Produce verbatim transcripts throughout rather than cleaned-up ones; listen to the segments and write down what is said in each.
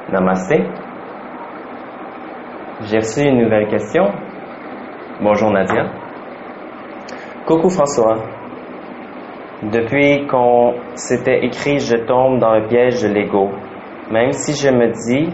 Namasté. J'ai reçu une nouvelle question. Bonjour Nadia. Coucou François. Depuis qu'on s'était écrit, je tombe dans le piège de l'ego. Même si je me dis,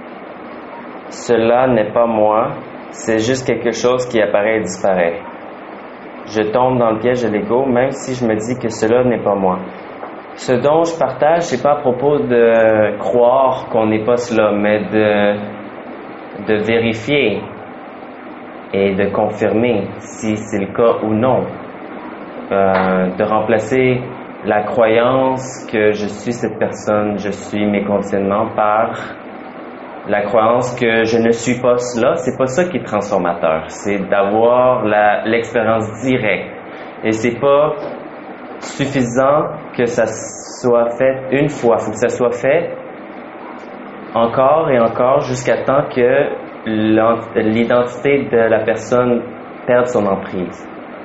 cela n'est pas moi, c'est juste quelque chose qui apparaît et disparaît. Je tombe dans le piège de l'ego, même si je me dis que cela n'est pas moi. Ce dont je partage, c'est pas à propos de croire qu'on n'est pas cela, mais de, de vérifier et de confirmer si c'est le cas ou non. Euh, de remplacer la croyance que je suis cette personne, je suis mes conditionnements, par la croyance que je ne suis pas cela. C'est pas ça qui est transformateur, c'est d'avoir la, l'expérience directe. Et c'est pas suffisant que ça soit fait une fois, il faut que ça soit fait encore et encore jusqu'à temps que l'identité de la personne perde son emprise.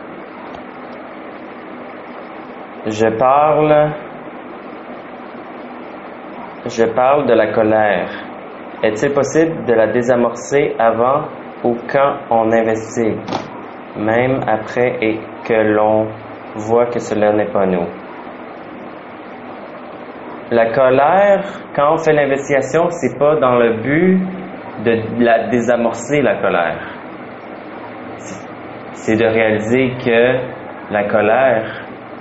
Je parle, je parle de la colère. Est-il possible de la désamorcer avant ou quand on investit, même après et que l'on voit que cela n'est pas nous? La colère, quand on fait l'investigation, c'est pas dans le but de la désamorcer, la colère. C'est de réaliser que la colère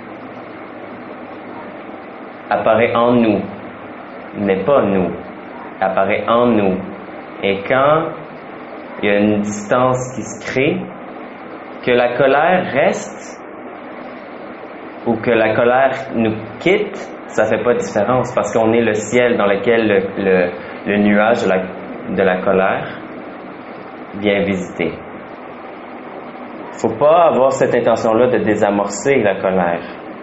apparaît en nous, mais pas nous, apparaît en nous. Et quand il y a une distance qui se crée, que la colère reste ou que la colère nous quitte, ça fait pas de différence parce qu'on est le ciel dans lequel le, le, le nuage de la, de la colère vient visiter. Faut pas avoir cette intention-là de désamorcer la colère.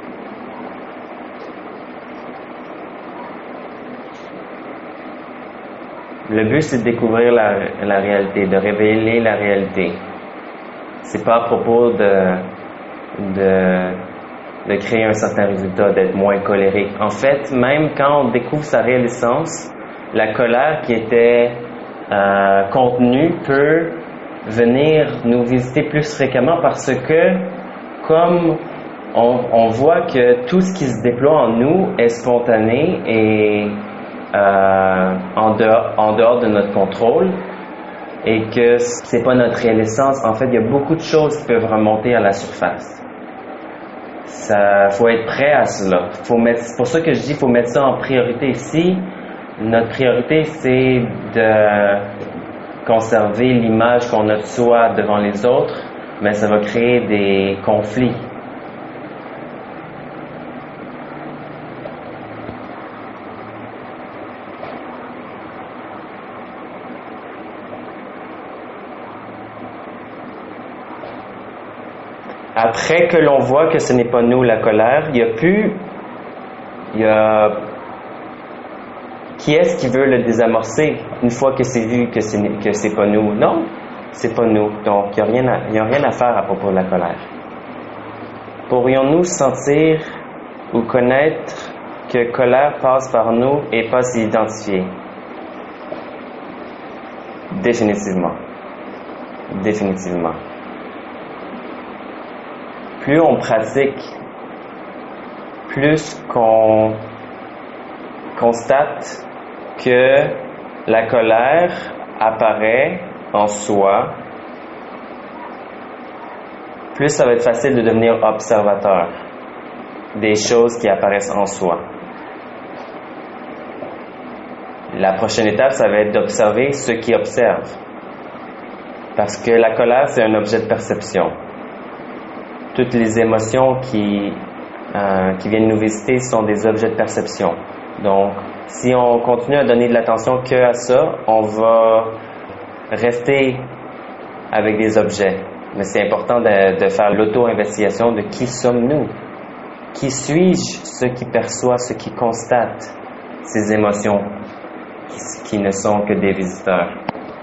Le but, c'est de découvrir la, la réalité, de révéler la réalité. C'est pas à propos de, de, de créer un certain résultat, d'être moins colérique. En fait, même quand on découvre sa réelle essence, la colère qui était euh, contenue peut venir nous visiter plus fréquemment parce que, comme on, on voit que tout ce qui se déploie en nous est spontané et Euh, en, dehors, en dehors de notre contrôle et que c'est pas notre réelle essence. En fait, il y a beaucoup de choses qui peuvent remonter à la surface. Ça, faut être prêt à cela. Faut mettre, c'est pour ça que je dis, faut mettre ça en priorité ici. Notre priorité, c'est de conserver l'image qu'on a de soi devant les autres, mais ça va créer des conflits. Après que l'on voit que ce n'est pas nous la colère, il y a plus, il y a, qui est-ce qui veut le désamorcer une fois que c'est vu que c'est, que c'est pas nous? Non, c'est pas nous. Donc, il n'y a rien à, il y a rien à faire à propos de la colère. Pourrions-nous sentir ou connaître que colère passe par nous et pas s'y identifier? Définitivement. Définitivement. Plus on pratique, plus qu'on constate que la colère apparaît en soi, plus ça va être facile de devenir observateur des choses qui apparaissent en soi. La prochaine étape, ça va être d'observer ceux qui observent. Parce que la colère, c'est un objet de perception. Toutes les émotions qui, euh, qui viennent nous visiter sont des objets de perception. Donc, si on continue à donner de l'attention que à ça, on va rester avec des objets. Mais c'est important de, de faire l'auto-investigation de qui sommes-nous? Qui suis-je? Ce qui perçoit, ce qui constate ces émotions qui, qui ne sont que des visiteurs.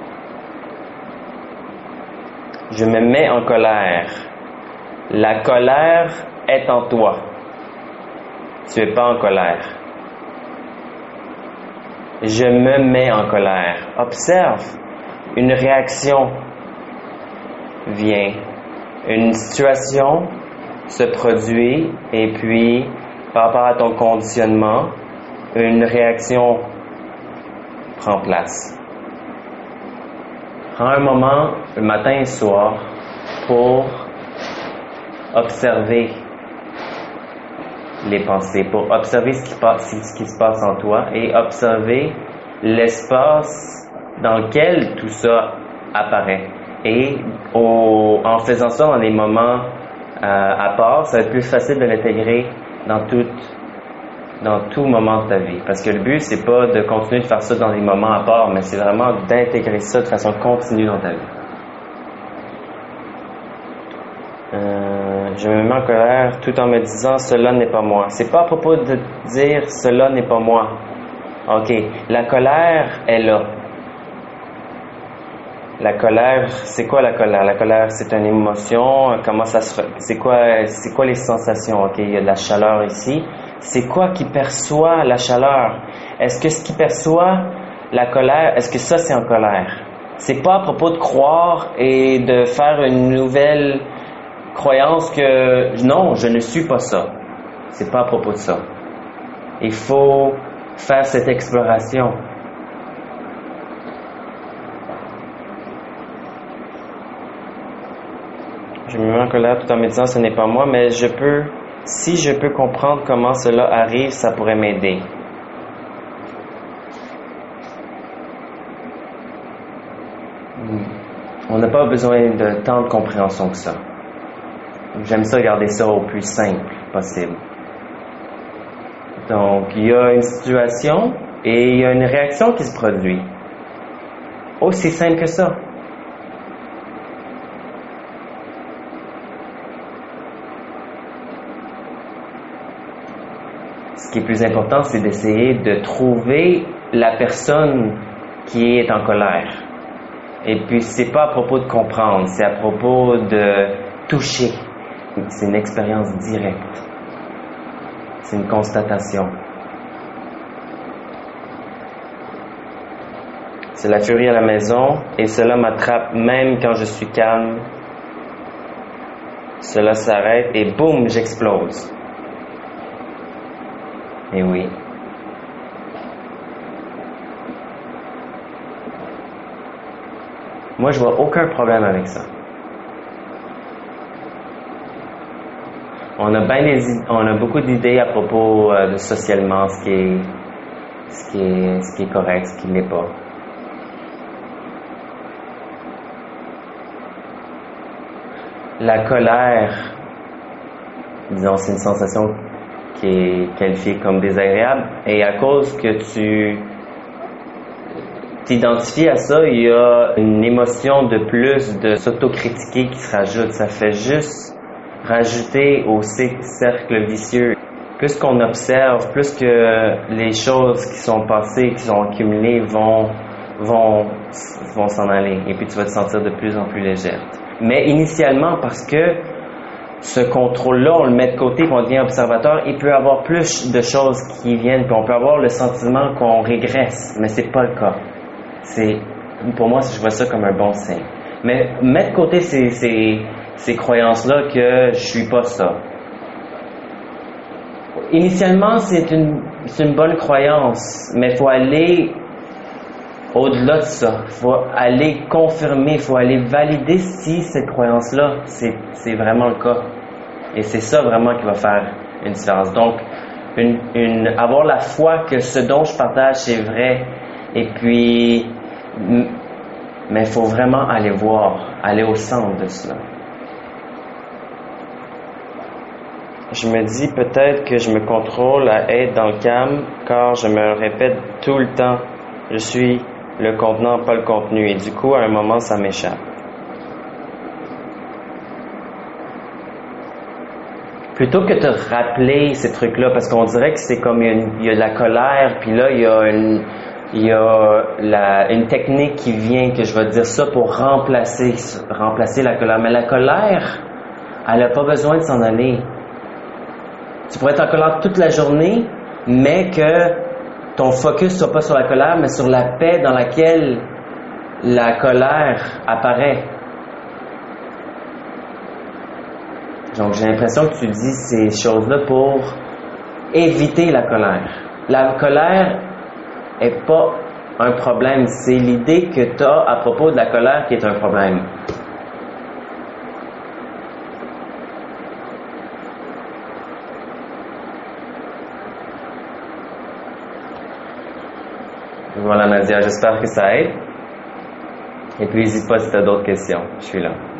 Je me mets en colère. La colère est en toi. Tu n'es pas en colère. je me mets en colère. Observe, une réaction vient, une situation se produit et puis par rapport à ton conditionnement, une réaction prend place. Prends un moment, le matin et le soir, pour observer les pensées, pour observer ce qui, passe, ce qui se passe en toi et observer l'espace dans lequel tout ça apparaît. Et au, en faisant ça dans des moments euh, à part, ça va être plus facile de l'intégrer dans tout, dans tout moment de ta vie. Parce que le but, c'est pas de continuer de faire ça dans des moments à part, mais c'est vraiment d'intégrer ça de façon continue dans ta vie. Euh, je me mets en colère tout en me disant cela n'est pas moi. C'est pas à propos de dire cela n'est pas moi. Ok, la colère est là. La colère, c'est quoi la colère? La colère, c'est une émotion. Comment ça se, c'est quoi, c'est quoi les sensations? Ok, il y a de la chaleur ici. C'est quoi qui perçoit la chaleur? Est-ce que ce qui perçoit la colère, est-ce que ça c'est en colère? C'est pas à propos de croire et de faire une nouvelle croyance que non, je ne suis pas ça. C'est pas à propos de ça. Il faut faire cette exploration. Je me mets en colère tout en me disant ce n'est pas moi, mais je peux, si je peux comprendre comment cela arrive, ça pourrait m'aider. On n'a pas besoin de tant de compréhension que ça. J'aime ça garder ça au plus simple possible. Donc, il y a une situation et il y a une réaction qui se produit. Aussi simple que ça. Ce qui est plus important, c'est d'essayer de trouver la personne qui est en colère. Et puis, c'est pas à propos de comprendre, c'est à propos de toucher. C'est une expérience directe. C'est une constatation. C'est la furie à la maison et cela m'attrape même quand je suis calme. Cela s'arrête et boum, j'explose. Et oui. Moi, je vois aucun problème avec ça. On a bien des, on a beaucoup d'idées à propos euh, de socialement ce qui est, ce qui est, ce qui est correct, ce qui l'est pas. La colère, disons, c'est une sensation qui est qualifiée comme désagréable, et à cause que tu t'identifies à ça, il y a une émotion de plus de s'autocritiquer qui se rajoute. Ça fait juste rajouter au cercle vicieux. Plus qu'on observe, plus que les choses qui sont passées, qui sont accumulées vont, vont, vont s'en aller. Et puis tu vas te sentir de plus en plus légère. Mais initialement, parce que ce contrôle-là, on le met de côté, puis on devient observateur, il peut y avoir plus de choses qui viennent, puis on peut avoir le sentiment qu'on régresse, mais c'est pas le cas. C'est, pour moi, je vois ça comme un bon signe. Mais mettre de côté ces, ces, ces croyances-là que je suis pas ça. Initialement, c'est une, c'est une bonne croyance, mais il faut aller au-delà de ça. Il faut aller confirmer, il faut aller valider si cette croyance-là, c'est, c'est vraiment le cas. Et c'est ça vraiment qui va faire une différence. Donc, une, une, avoir la foi que ce dont je partage, c'est vrai. Et puis, mais il faut vraiment aller voir, aller au centre de cela. Je me dis peut-être que je me contrôle à être dans le calme, car je me répète tout le temps, je suis le contenant, pas le contenu. Et du coup, à un moment, ça m'échappe. Plutôt que de rappeler ces trucs-là, parce qu'on dirait que c'est comme il y a, une, il y a de la colère, puis là, il y a une... Il y a la, une technique qui vient, que je vais dire ça, pour remplacer, remplacer la colère. Mais la colère, elle n'a pas besoin de s'en aller. Tu pourrais être en colère toute la journée, mais que ton focus soit pas sur la colère, mais sur la paix dans laquelle la colère apparaît. Donc, j'ai l'impression que tu dis ces choses-là pour éviter la colère. La colère est pas un problème, c'est l'idée que tu as à propos de la colère qui est un problème. Voilà Nadia, j'espère que ça aide. Et puis n'hésite pas si tu as d'autres questions, je suis là.